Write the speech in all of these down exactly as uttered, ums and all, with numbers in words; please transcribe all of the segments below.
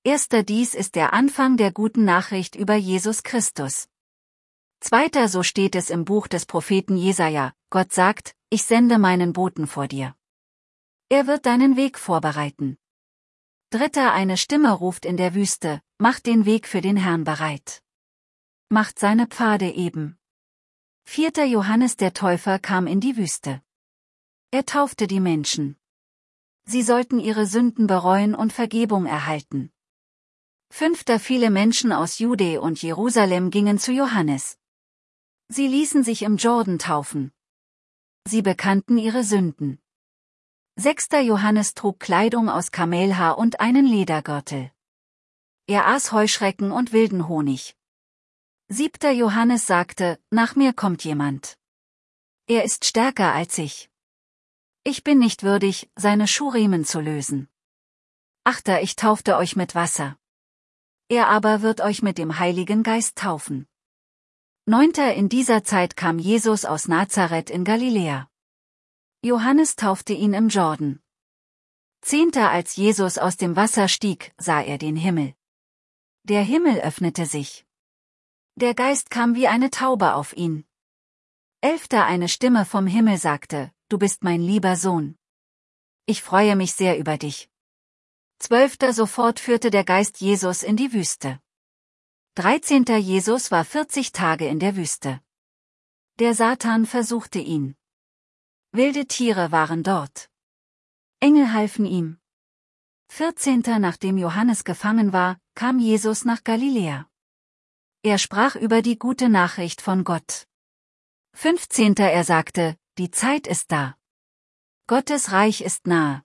Erster Dies ist der Anfang der guten Nachricht über Jesus Christus. Zweiter So steht es im Buch des Propheten Jesaja, Gott sagt, ich sende meinen Boten vor dir. Er wird deinen Weg vorbereiten. Dritter Eine Stimme ruft in der Wüste, macht den Weg für den Herrn bereit. Macht seine Pfade eben. Vierter Johannes der Täufer kam in die Wüste. Er taufte die Menschen. Sie sollten ihre Sünden bereuen und Vergebung erhalten. Fünfter Viele Menschen aus Judä und Jerusalem gingen zu Johannes. Sie ließen sich im Jordan taufen. Sie bekannten ihre Sünden. Sechster Johannes trug Kleidung aus Kamelhaar und einen Ledergürtel. Er aß Heuschrecken und wilden Honig. Siebter Johannes sagte, nach mir kommt jemand. Er ist stärker als ich. Ich bin nicht würdig, seine Schuhriemen zu lösen. Achter Ich taufte euch mit Wasser. Er aber wird euch mit dem Heiligen Geist taufen. Neunter In dieser Zeit kam Jesus aus Nazareth in Galiläa. Johannes taufte ihn im Jordan. Zehnter Als Jesus aus dem Wasser stieg, sah er den Himmel. Der Himmel öffnete sich. Der Geist kam wie eine Taube auf ihn. Elfter Eine Stimme vom Himmel sagte, du bist mein lieber Sohn. Ich freue mich sehr über dich. Zwölfter Sofort führte der Geist Jesus in die Wüste. Dreizehnter Jesus war vierzig Tage in der Wüste. Der Satan versuchte ihn. Wilde Tiere waren dort. Engel halfen ihm. Vierzehnter Nachdem Johannes gefangen war, kam Jesus nach Galiläa. Er sprach über die gute Nachricht von Gott. Fünfzehnter Er sagte, die Zeit ist da. Gottes Reich ist nahe.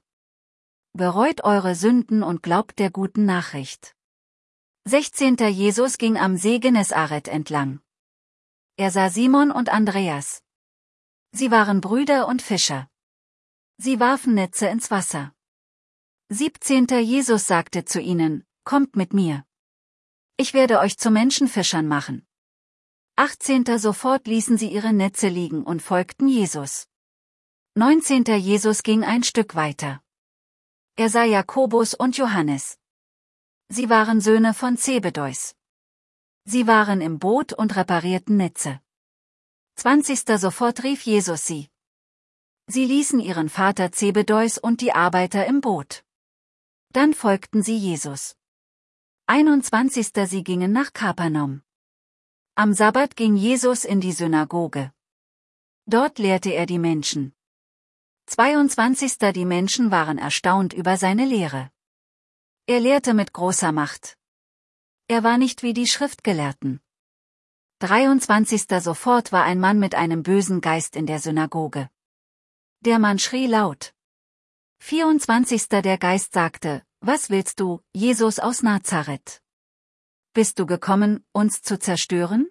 Bereut eure Sünden und glaubt der guten Nachricht. Sechzehnter Jesus ging am See Genezareth entlang. Er sah Simon und Andreas. Sie waren Brüder und Fischer. Sie warfen Netze ins Wasser. Siebzehnter Jesus sagte zu ihnen, kommt mit mir. Ich werde euch zu Menschenfischern machen. Achtzehnter Sofort ließen sie ihre Netze liegen und folgten Jesus. Neunzehnter Jesus ging ein Stück weiter. Er sah Jakobus und Johannes. Sie waren Söhne von Zebedeus. Sie waren im Boot und reparierten Netze. Zwanzigster Sofort rief Jesus sie. Sie ließen ihren Vater Zebedeus und die Arbeiter im Boot. Dann folgten sie Jesus. Einundzwanzigster Sie gingen nach Kapernaum. Am Sabbat ging Jesus in die Synagoge. Dort lehrte er die Menschen. Zweiundzwanzigster Die Menschen waren erstaunt über seine Lehre. Er lehrte mit großer Macht. Er war nicht wie die Schriftgelehrten. dreiundzwanzigster Sofort war ein Mann mit einem bösen Geist in der Synagoge. Der Mann schrie laut. vierundzwanzigster Der Geist sagte, was willst du, Jesus aus Nazareth? Bist du gekommen, uns zu zerstören?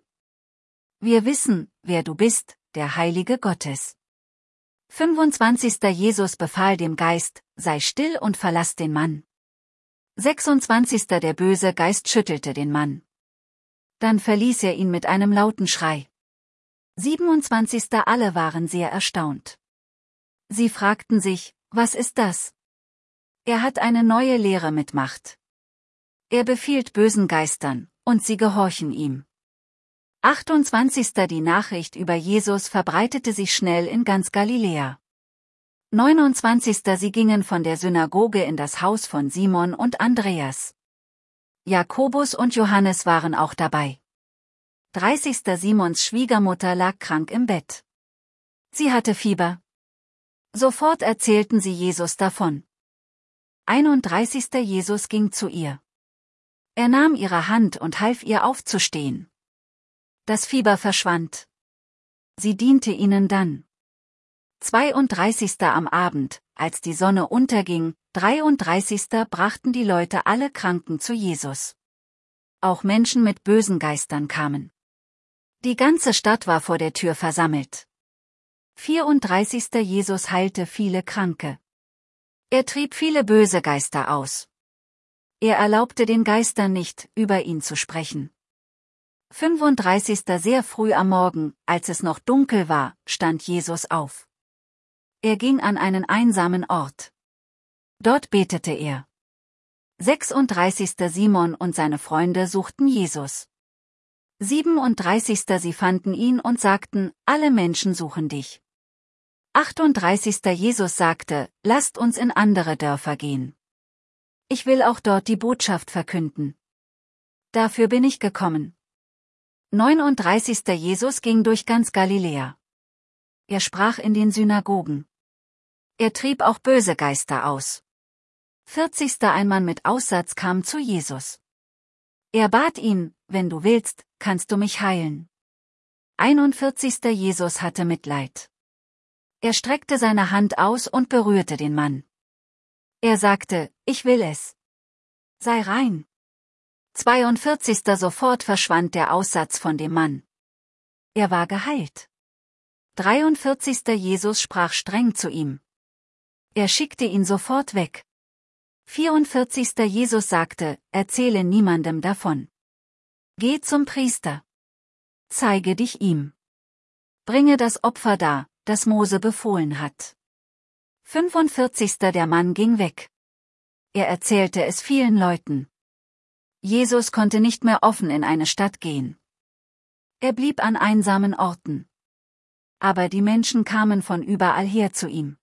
Wir wissen, wer du bist, der Heilige Gottes. fünfundzwanzigster Jesus befahl dem Geist, sei still und verlass den Mann. sechsundzwanzigster Der böse Geist schüttelte den Mann. Dann verließ er ihn mit einem lauten Schrei. siebenundzwanzigster Alle waren sehr erstaunt. Sie fragten sich, was ist das? Er hat eine neue Lehre mit Macht. Er befiehlt bösen Geistern, und sie gehorchen ihm. achtundzwanzigster Die Nachricht über Jesus verbreitete sich schnell in ganz Galiläa. neunundzwanzigster Sie gingen von der Synagoge in das Haus von Simon und Andreas. Jakobus und Johannes waren auch dabei. dreißigster Simons Schwiegermutter lag krank im Bett. Sie hatte Fieber. Sofort erzählten sie Jesus davon. einunddreißigster Jesus ging zu ihr. Er nahm ihre Hand und half ihr aufzustehen. Das Fieber verschwand. Sie diente ihnen dann. zweiunddreißigster Am Abend, als die Sonne unterging, dreiunddreißigster brachten die Leute alle Kranken zu Jesus. Auch Menschen mit bösen Geistern kamen. Die ganze Stadt war vor der Tür versammelt. vierunddreißigster Jesus heilte viele Kranke. Er trieb viele böse Geister aus. Er erlaubte den Geistern nicht, über ihn zu sprechen. fünfunddreißigster Sehr früh am Morgen, als es noch dunkel war, stand Jesus auf. Er ging an einen einsamen Ort. Dort betete er. sechsunddreißigster Simon und seine Freunde suchten Jesus. siebenunddreißigster Sie fanden ihn und sagten, alle Menschen suchen dich. achtunddreißigster Jesus sagte, lasst uns in andere Dörfer gehen. Ich will auch dort die Botschaft verkünden. Dafür bin ich gekommen. neununddreißigster Jesus ging durch ganz Galiläa. Er sprach in den Synagogen. Er trieb auch böse Geister aus. vierzigster Ein Mann mit Aussatz kam zu Jesus. Er bat ihn, wenn du willst, kannst du mich heilen. einundvierzigster Jesus hatte Mitleid. Er streckte seine Hand aus und berührte den Mann. Er sagte, ich will es. Sei rein. zweiundvierzigster Sofort verschwand der Aussatz von dem Mann. Er war geheilt. dreiundvierzigster Jesus sprach streng zu ihm. Er schickte ihn sofort weg. vierundvierzigster Jesus sagte, erzähle niemandem davon. Geh zum Priester. Zeige dich ihm. Bringe das Opfer dar, das Mose befohlen hat. fünfundvierzigster Der Mann ging weg. Er erzählte es vielen Leuten. Jesus konnte nicht mehr offen in eine Stadt gehen. Er blieb an einsamen Orten. Aber die Menschen kamen von überall her zu ihm.